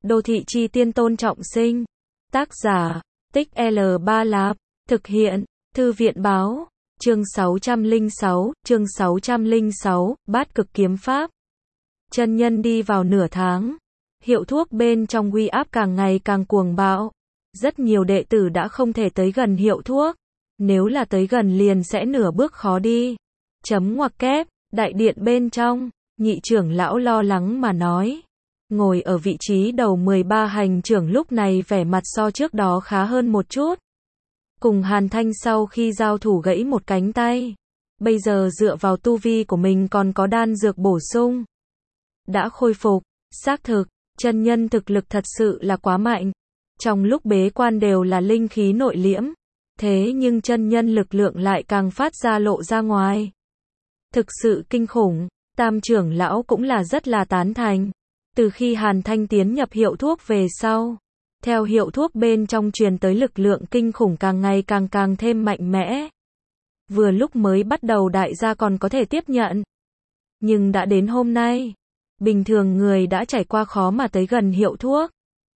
Đô thị chi tiên Tôn Trọng Sinh. Tác giả, Tích L3 Lạp. Thực hiện, Thư viện báo. Chương 606, Bát Cực Kiếm Pháp. Chân nhân đi vào nửa tháng. Hiệu thuốc bên trong uy áp càng ngày càng cuồng bạo. Rất nhiều đệ tử đã không thể tới gần hiệu thuốc. Nếu là tới gần liền sẽ nửa bước khó đi. Ngoặc kép, đại điện bên trong, nhị trưởng lão lo lắng mà nói. Ngồi ở vị trí đầu 13 hành trưởng lúc này vẻ mặt so trước đó khá hơn một chút. Cùng Hàn Thanh sau khi giao thủ gãy một cánh tay. Bây giờ dựa vào tu vi của mình còn có đan dược bổ sung. Đã khôi phục, xác thực, chân nhân thực lực thật sự là quá mạnh. Trong lúc bế quan đều là linh khí nội liễm. Thế nhưng chân nhân lực lượng lại càng phát ra lộ ra ngoài. Thực sự kinh khủng, tam trưởng lão cũng là rất là tán thành. Từ khi Hàn Thanh tiến nhập hiệu thuốc về sau, theo hiệu thuốc bên trong truyền tới lực lượng kinh khủng càng ngày càng thêm mạnh mẽ. Vừa lúc mới bắt đầu đại gia còn có thể tiếp nhận. Nhưng đã đến hôm nay, bình thường người đã trải qua khó mà tới gần hiệu thuốc.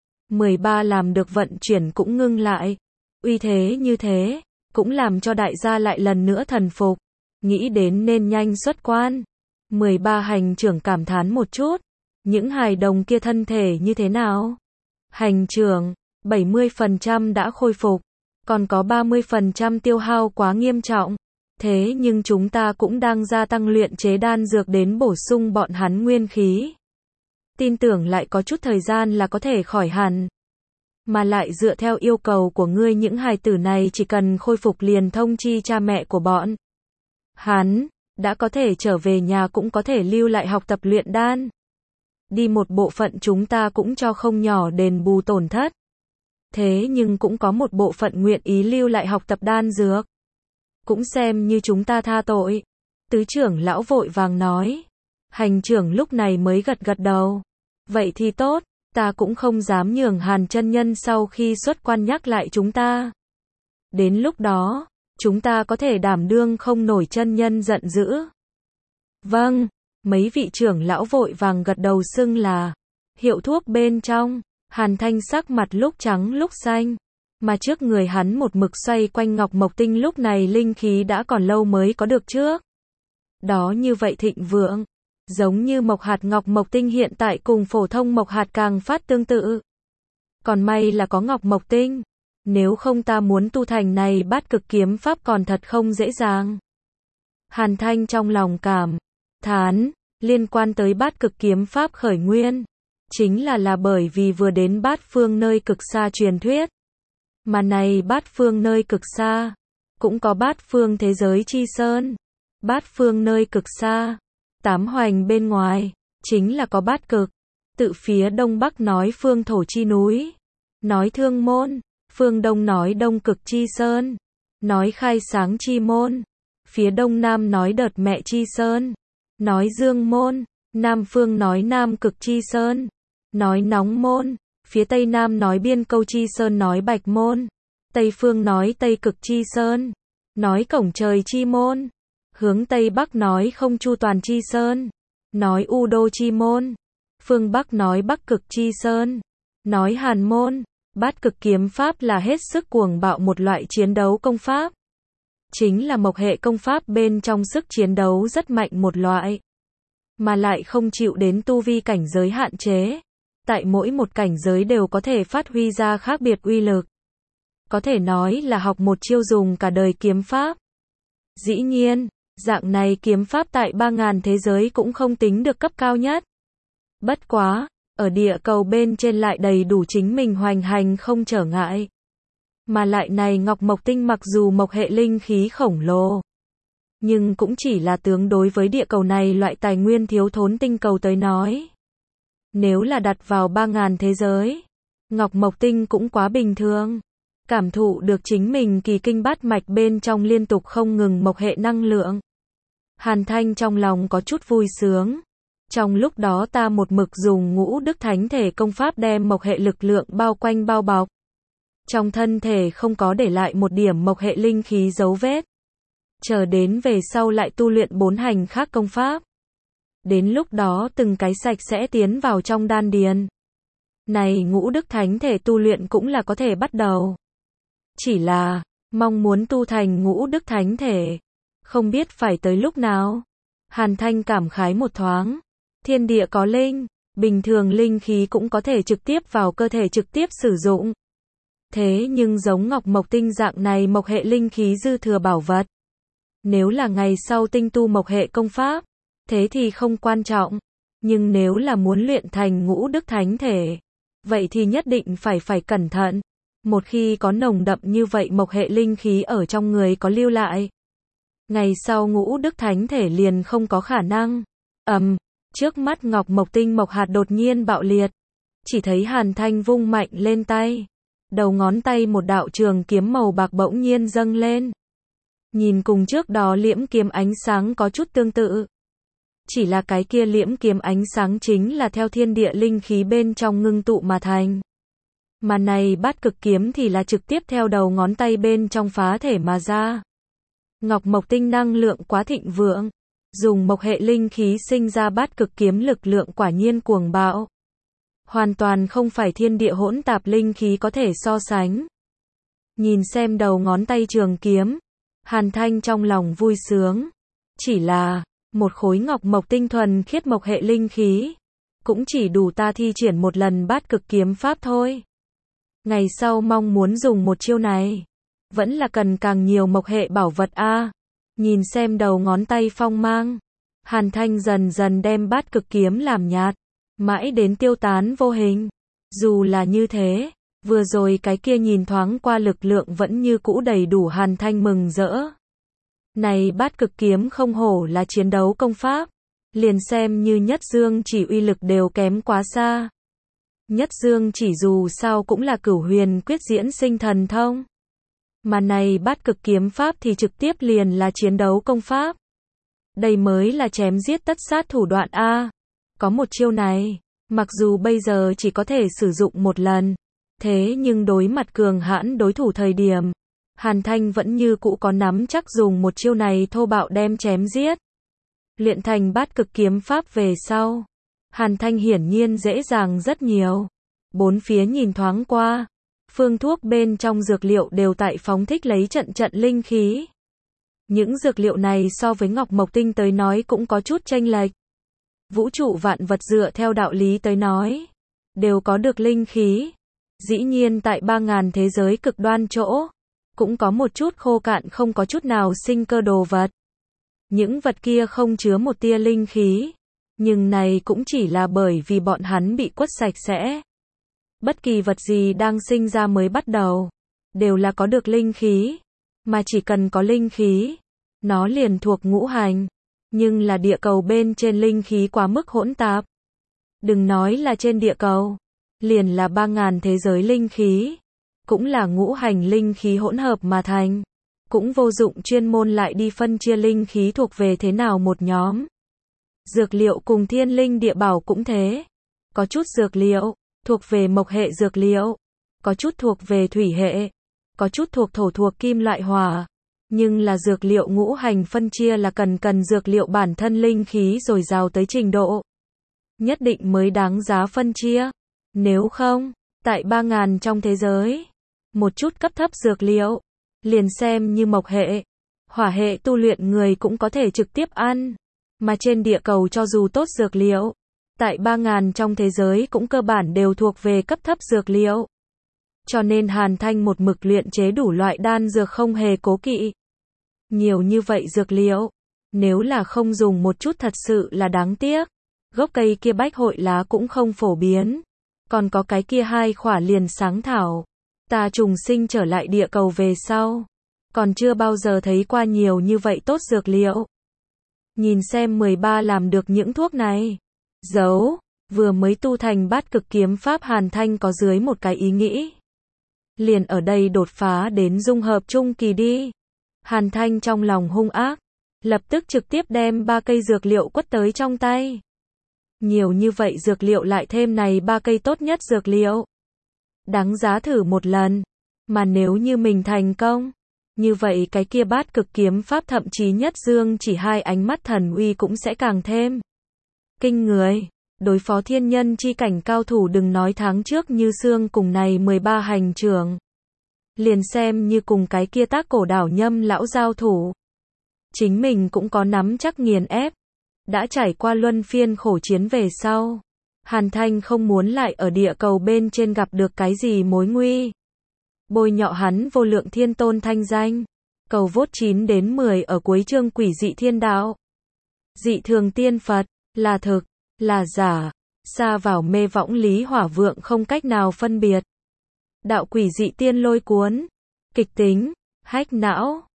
13 làm được vận chuyển cũng ngưng lại. Uy thế như thế, cũng làm cho đại gia lại lần nữa thần phục. Nghĩ đến nên nhanh xuất quan. 13 hành trưởng cảm thán một chút. Những hài đồng kia thân thể như thế nào? Hành trưởng, 70% đã khôi phục. Còn có 30% tiêu hao quá nghiêm trọng. Thế nhưng chúng ta cũng đang gia tăng luyện chế đan dược đến bổ sung bọn hắn nguyên khí. Tin tưởng lại có chút thời gian là có thể khỏi hẳn. Mà lại dựa theo yêu cầu của ngươi những hài tử này chỉ cần khôi phục liền thông chi cha mẹ của bọn hắn, đã có thể trở về nhà cũng có thể lưu lại học tập luyện đan. Đi một bộ phận chúng ta cũng cho không nhỏ đền bù tổn thất. Thế nhưng cũng có một bộ phận nguyện ý lưu lại học tập đan dược. Cũng xem như chúng ta tha tội. Tứ trưởng lão vội vàng nói. Hành trưởng lúc này mới gật đầu. Vậy thì tốt, ta cũng không dám nhường Hàn chân nhân sau khi xuất quan nhắc lại chúng ta. Đến lúc đó, chúng ta có thể đảm đương không nổi chân nhân giận dữ. Vâng, mấy vị trưởng lão vội vàng gật đầu xưng là. Hiệu thuốc bên trong, Hàn Thanh sắc mặt lúc trắng lúc xanh. Mà trước người hắn một mực xoay quanh ngọc mộc tinh lúc này linh khí đã còn lâu mới có được trước. Đó như vậy thịnh vượng. Giống như mộc hạt ngọc mộc tinh hiện tại cùng phổ thông mộc hạt càng phát tương tự. Còn may là có ngọc mộc tinh. Nếu không ta muốn tu thành này bát cực kiếm pháp còn thật không dễ dàng. Hàn Thanh trong lòng cảm thán, liên quan tới bát cực kiếm pháp khởi nguyên. Chính là bởi vì vừa đến bát phương nơi cực xa truyền thuyết. Mà này bát phương nơi cực xa, cũng có bát phương thế giới chi sơn. Bát phương nơi cực xa, 8 hoành bên ngoài, chính là có bát cực. Tự phía đông bắc nói phương thổ chi núi, nói thương môn, phương đông nói đông cực chi sơn, nói khai sáng chi môn, phía đông nam nói đợt mẹ chi sơn, nói dương môn, nam phương nói nam cực chi sơn, nói nóng môn, phía tây nam nói biên câu chi sơn nói bạch môn, tây phương nói tây cực chi sơn, nói cổng trời chi môn, hướng tây bắc nói không chu toàn chi sơn, nói u đô chi môn, phương bắc nói bắc cực chi sơn, nói hàn môn. Bát cực kiếm pháp là hết sức cuồng bạo một loại chiến đấu công pháp. Chính là mộc hệ công pháp bên trong sức chiến đấu rất mạnh một loại. Mà lại không chịu đến tu vi cảnh giới hạn chế. Tại mỗi một cảnh giới đều có thể phát huy ra khác biệt uy lực. Có thể nói là học một chiêu dùng cả đời kiếm pháp. Dĩ nhiên, dạng này kiếm pháp tại 3000 thế giới cũng không tính được cấp cao nhất. Bất quá, ở địa cầu bên trên lại đầy đủ chính mình hoành hành không trở ngại. Mà lại này ngọc mộc tinh mặc dù mộc hệ linh khí khổng lồ, nhưng cũng chỉ là tương đối với địa cầu này loại tài nguyên thiếu thốn tinh cầu tới nói. Nếu là đặt vào 3000 thế giới, ngọc mộc tinh cũng quá bình thường. Cảm thụ được chính mình kỳ kinh bát mạch bên trong liên tục không ngừng mộc hệ năng lượng. Hàn Thanh trong lòng có chút vui sướng. Trong lúc đó ta một mực dùng ngũ đức thánh thể công pháp đem mộc hệ lực lượng bao quanh bao bọc. Trong thân thể không có để lại một điểm mộc hệ linh khí dấu vết. Chờ đến về sau lại tu luyện 4 hành khác công pháp. Đến lúc đó từng cái sạch sẽ tiến vào trong đan điền. Này ngũ đức thánh thể tu luyện cũng là có thể bắt đầu. Chỉ là, mong muốn tu thành ngũ đức thánh thể, không biết phải tới lúc nào. Hàn Thanh cảm khái một thoáng. Thiên địa có linh, bình thường linh khí cũng có thể trực tiếp vào cơ thể trực tiếp sử dụng. Thế nhưng giống ngọc mộc tinh dạng này mộc hệ linh khí dư thừa bảo vật. Nếu là ngày sau tinh tu mộc hệ công pháp, thế thì không quan trọng. Nhưng nếu là muốn luyện thành ngũ đức thánh thể, vậy thì nhất định phải cẩn thận. Một khi có nồng đậm như vậy mộc hệ linh khí ở trong người có lưu lại, ngày sau ngũ đức thánh thể liền không có khả năng. Trước mắt ngọc mộc tinh mộc hạt đột nhiên bạo liệt. Chỉ thấy Hàn Thanh vung mạnh lên tay. Đầu ngón tay một đạo trường kiếm màu bạc bỗng nhiên dâng lên. Nhìn cùng trước đó liễm kiếm ánh sáng có chút tương tự. Chỉ là cái kia liễm kiếm ánh sáng chính là theo thiên địa linh khí bên trong ngưng tụ mà thành. Mà này bát cực kiếm thì là trực tiếp theo đầu ngón tay bên trong phá thể mà ra. Ngọc mộc tinh năng lượng quá thịnh vượng. Dùng mộc hệ linh khí sinh ra bát cực kiếm lực lượng quả nhiên cuồng bạo. Hoàn toàn không phải thiên địa hỗn tạp linh khí có thể so sánh. Nhìn xem đầu ngón tay trường kiếm, Hàn Thanh trong lòng vui sướng. Chỉ là, một khối ngọc mộc tinh thuần khiết mộc hệ linh khí, cũng chỉ đủ ta thi triển một lần bát cực kiếm pháp thôi. Ngày sau mong muốn dùng một chiêu này, vẫn là cần càng nhiều mộc hệ bảo vật a. Nhìn xem đầu ngón tay phong mang, Hàn Thanh dần dần đem bát cực kiếm làm nhạt, mãi đến tiêu tán vô hình. Dù là như thế, vừa rồi cái kia nhìn thoáng qua lực lượng vẫn như cũ đầy đủ. Hàn Thanh mừng rỡ. Này bát cực kiếm không hổ là chiến đấu công pháp, liền xem như nhất dương chỉ uy lực đều kém quá xa. Nhất dương chỉ dù sao cũng là cửu huyền quyết diễn sinh thần thông. Mà này bát cực kiếm pháp thì trực tiếp liền là chiến đấu công pháp. Đây mới là chém giết tất sát thủ đoạn a. Có một chiêu này, mặc dù bây giờ chỉ có thể sử dụng một lần, thế nhưng đối mặt cường hãn đối thủ thời điểm, Hàn Thanh vẫn như cũ có nắm chắc dùng một chiêu này thô bạo đem chém giết. Luyện thành bát cực kiếm pháp về sau, Hàn Thanh hiển nhiên dễ dàng rất nhiều. Bốn phía nhìn thoáng qua, phương thuốc bên trong dược liệu đều tại phóng thích lấy trận trận linh khí. Những dược liệu này so với ngọc mộc tinh tới nói cũng có chút chênh lệch. Vũ trụ vạn vật dựa theo đạo lý tới nói, đều có được linh khí. Dĩ nhiên tại 3000 thế giới cực đoan chỗ, cũng có một chút khô cạn không có chút nào sinh cơ đồ vật. Những vật kia không chứa một tia linh khí, nhưng này cũng chỉ là bởi vì bọn hắn bị quất sạch sẽ. Bất kỳ vật gì đang sinh ra mới bắt đầu, đều là có được linh khí, mà chỉ cần có linh khí, nó liền thuộc ngũ hành. Nhưng là địa cầu bên trên linh khí quá mức hỗn tạp. Đừng nói là trên địa cầu, liền là 3000 thế giới linh khí, cũng là ngũ hành linh khí hỗn hợp mà thành. Cũng vô dụng chuyên môn lại đi phân chia linh khí thuộc về thế nào một nhóm. Dược liệu cùng thiên linh địa bảo cũng thế. Có chút dược liệu thuộc về mộc hệ dược liệu, có chút thuộc về thủy hệ, có chút thuộc thổ thuộc kim loại hỏa. Nhưng là dược liệu ngũ hành phân chia là cần dược liệu bản thân linh khí dồi dào tới trình độ nhất định mới đáng giá phân chia. Nếu không, tại 3000 trong thế giới, một chút cấp thấp dược liệu, liền xem như mộc hệ, hỏa hệ tu luyện người cũng có thể trực tiếp ăn. Mà trên địa cầu cho dù tốt dược liệu, tại 3000 trong thế giới cũng cơ bản đều thuộc về cấp thấp dược liệu. Cho nên Hàn Thanh một mực luyện chế đủ loại đan dược không hề cố kỵ. Nhiều như vậy dược liệu, nếu là không dùng một chút thật sự là đáng tiếc. Gốc cây kia bách hội lá cũng không phổ biến. Còn có cái kia hai khỏa liền sáng thảo. Ta trùng sinh trở lại địa cầu về sau, còn chưa bao giờ thấy qua nhiều như vậy tốt dược liệu. Nhìn xem 13 làm được những thuốc này. Giấu, vừa mới tu thành bát cực kiếm pháp Hàn Thanh có dưới một cái ý nghĩ. Liền ở đây đột phá đến dung hợp trung kỳ đi. Hàn Thanh trong lòng hung ác, lập tức trực tiếp đem 3 cây dược liệu quất tới trong tay. Nhiều như vậy dược liệu lại thêm này 3 cây tốt nhất dược liệu. Đáng giá thử một lần, mà nếu như mình thành công, như vậy cái kia bát cực kiếm pháp thậm chí nhất dương chỉ 2 ánh mắt thần uy cũng sẽ càng thêm kinh người. Đối phó thiên nhân chi cảnh cao thủ đừng nói tháng trước Như Sương cùng này 13 hành trưởng. Liền xem như cùng cái kia Tác Cổ Đảo Nhâm lão giao thủ. Chính mình cũng có nắm chắc nghiền ép. Đã trải qua luân phiên khổ chiến về sau. Hàn Thanh không muốn lại ở địa cầu bên trên gặp được cái gì mối nguy. Bôi nhọ hắn vô lượng thiên tôn thanh danh. Cầu vốt 9 đến 10 ở cuối chương Quỷ dị thiên đạo. Dị thường tiên Phật, là thực, là giả, xa vào mê võng lý hỏa vượng không cách nào phân biệt. Đạo quỷ dị tiên lôi cuốn, kịch tính, hách não.